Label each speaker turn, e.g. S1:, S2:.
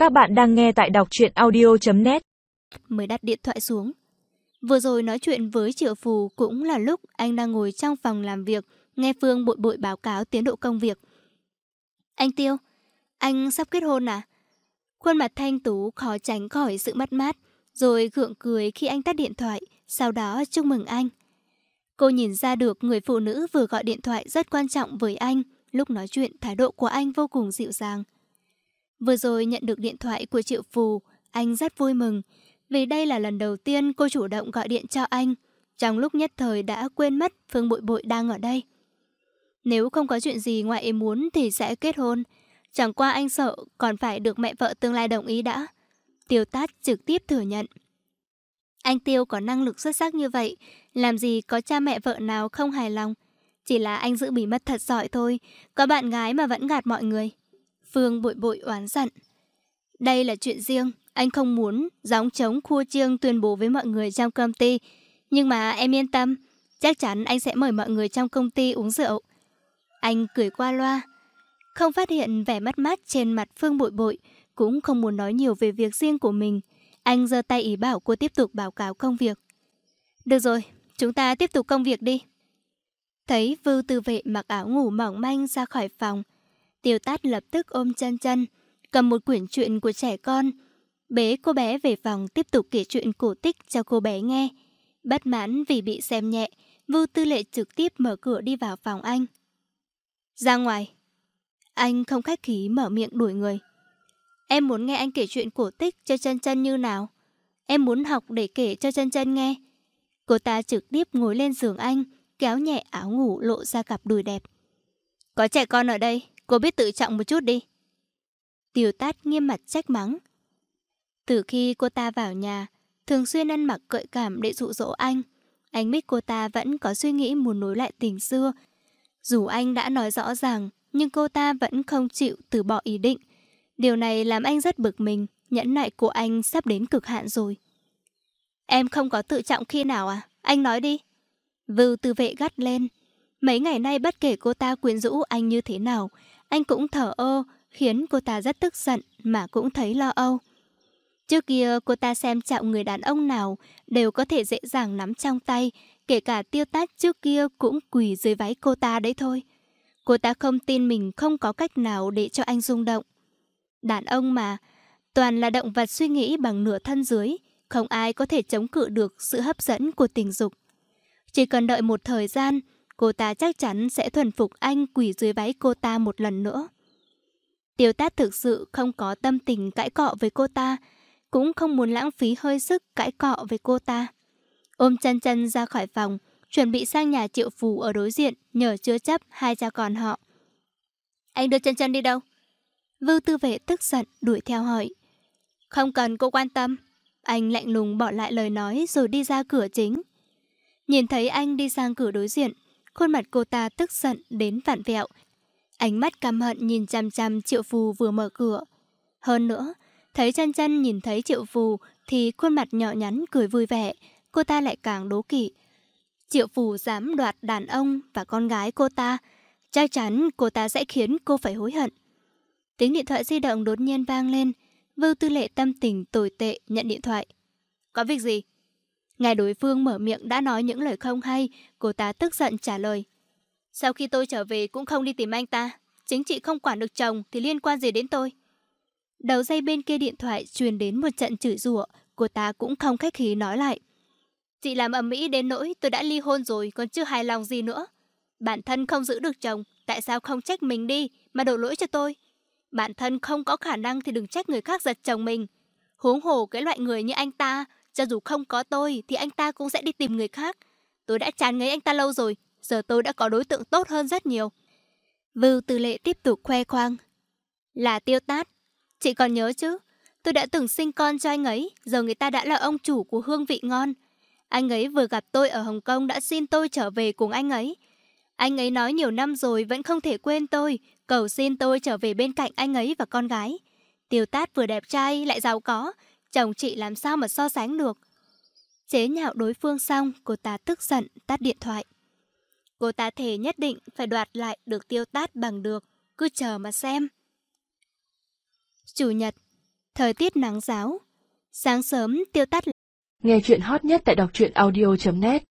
S1: Các bạn đang nghe tại đọc truyện audio.net.
S2: Mới đặt điện thoại xuống. Vừa rồi nói chuyện với Triệu Phù cũng là lúc anh đang ngồi trong phòng làm việc, nghe Phương bội bội báo cáo tiến độ công việc. Anh Tiêu, anh sắp kết hôn à? Khuôn mặt thanh tú khó tránh khỏi sự mất mát, rồi gượng cười khi anh tắt điện thoại, sau đó chúc mừng anh. Cô nhìn ra được người phụ nữ vừa gọi điện thoại rất quan trọng với anh, lúc nói chuyện thái độ của anh vô cùng dịu dàng. Vừa rồi nhận được điện thoại của Triệu Phù, anh rất vui mừng, vì đây là lần đầu tiên cô chủ động gọi điện cho anh. Trong lúc nhất thời đã quên mất Phương Bội Bội đang ở đây. Nếu không có chuyện gì ngoài ý muốn thì sẽ kết hôn. Chẳng qua anh sợ còn phải được mẹ vợ tương lai đồng ý đã. Tiêu Tát trực tiếp thừa nhận. Anh Tiêu có năng lực xuất sắc như vậy, làm gì có cha mẹ vợ nào không hài lòng. Chỉ là anh giữ bí mật thật giỏi thôi, có bạn gái mà vẫn gạt mọi người. Phương Bội Bội oán giận. Đây là chuyện riêng, anh không muốn gióng trống khua chiêng tuyên bố với mọi người trong công ty. Nhưng mà em yên tâm, chắc chắn anh sẽ mời mọi người trong công ty uống rượu. Anh cười qua loa, không phát hiện vẻ mất mát trên mặt Phương Bội Bội, cũng không muốn nói nhiều về việc riêng của mình. Anh giơ tay ý bảo cô tiếp tục báo cáo công việc. Được rồi, chúng ta tiếp tục công việc đi. Thấy Vưu Tư Vệ mặc áo ngủ mỏng manh ra khỏi phòng, Tiêu Tát lập tức ôm chân chân, cầm một quyển truyện của trẻ con, bế cô bé về phòng tiếp tục kể chuyện cổ tích cho cô bé nghe. Bất mãn vì bị xem nhẹ, Vưu Tư Lệ trực tiếp mở cửa đi vào phòng anh. Ra ngoài. Anh không khách khí mở miệng đuổi người. Em muốn nghe anh kể chuyện cổ tích cho chân chân như nào? Em muốn học để kể cho chân chân nghe. Cô ta trực tiếp ngồi lên giường anh, kéo nhẹ áo ngủ lộ ra cặp đùi đẹp. Có trẻ con ở đây, cô biết tự trọng một chút đi. Tiêu Tát nghiêm mặt trách mắng. Từ khi cô ta vào nhà, thường xuyên ăn mặc gợi cảm để dụ dỗ anh. Anh biết cô ta vẫn có suy nghĩ muốn nối lại tình xưa. Dù anh đã nói rõ ràng, nhưng cô ta vẫn không chịu từ bỏ ý định. Điều này làm anh rất bực mình, nhẫn nại của anh sắp đến cực hạn rồi. Em không có tự trọng khi nào à? Anh nói đi. Vưu Tư Vệ gắt lên. Mấy ngày nay bất kể cô ta quyến rũ anh như thế nào, anh cũng thờ ơ, khiến cô ta rất tức giận mà cũng thấy lo âu. Trước kia cô ta xem trọng người đàn ông nào đều có thể dễ dàng nắm trong tay, kể cả Tiêu Tát trước kia cũng quỳ dưới váy cô ta đấy thôi. Cô ta không tin mình không có cách nào để cho anh rung động. Đàn ông mà, toàn là động vật suy nghĩ bằng nửa thân dưới, không ai có thể chống cự được sự hấp dẫn của tình dục. Chỉ cần đợi một thời gian, cô ta chắc chắn sẽ thuần phục anh quỳ dưới váy cô ta một lần nữa. Tiêu Tát thực sự không có tâm tình cãi cọ với cô ta, cũng không muốn lãng phí hơi sức cãi cọ với cô ta. Ôm chân chân ra khỏi phòng, chuẩn bị sang nhà Triệu Phù ở đối diện, nhờ chứa chấp hai cha con họ. Anh đưa chân chân đi đâu? Vưu Tư Vệ tức giận đuổi theo hỏi. Không cần cô quan tâm. Anh lạnh lùng bỏ lại lời nói rồi đi ra cửa chính. Nhìn thấy anh đi sang cửa đối diện, khuôn mặt cô ta tức giận đến vặn vẹo. Ánh mắt căm hận nhìn chằm chằm Triệu Phù vừa mở cửa. Hơn nữa, thấy chân chân nhìn thấy Triệu Phù thì khuôn mặt nhỏ nhắn cười vui vẻ, cô ta lại càng đố kỵ. Triệu Phù dám đoạt đàn ông và con gái cô ta, chắc chắn cô ta sẽ khiến cô phải hối hận. Tiếng điện thoại di động đột nhiên vang lên. Vưu Tư Lệ tâm tình tồi tệ nhận điện thoại. Có việc gì? Nghe đối phương mở miệng đã nói những lời không hay, cô ta tức giận trả lời. Sau khi tôi trở về cũng không đi tìm anh ta. Chính chị không quản được chồng thì liên quan gì đến tôi? Đầu dây bên kia điện thoại truyền đến một trận chửi rủa, cô ta cũng không khách khí nói lại. Chị làm ầm ĩ đến nỗi tôi đã ly hôn rồi còn chưa hài lòng gì nữa. Bản thân không giữ được chồng, tại sao không trách mình đi mà đổ lỗi cho tôi? Bản thân không có khả năng thì đừng trách người khác giật chồng mình. Huống hồ cái loại người như anh ta, cho dù không có tôi thì anh ta cũng sẽ đi tìm người khác. Tôi đã chán ngấy anh ta lâu rồi, giờ tôi đã có đối tượng tốt hơn rất nhiều. Vưu Tư Lệ tiếp tục khoe khoang. Là Tiêu Tát. Chị còn nhớ chứ? Tôi đã từng sinh con cho anh ấy, giờ người ta đã là ông chủ của hương vị ngon. Anh ấy vừa gặp tôi ở Hồng Kông đã xin tôi trở về cùng anh ấy. Anh ấy nói nhiều năm rồi vẫn không thể quên tôi, cầu xin tôi trở về bên cạnh anh ấy và con gái. Tiêu Tát vừa đẹp trai lại giàu có, chồng chị làm sao mà so sánh được. Chế nhạo đối phương xong, cô ta tức giận tắt điện thoại. Cô ta thề nhất định phải đoạt lại được Tiêu Tát bằng được, cứ chờ mà xem. Chủ nhật, Thời tiết nắng ráo. Sáng sớm Tiêu Tát
S3: Nghe chuyện hot nhất tại đọc truyện audio.net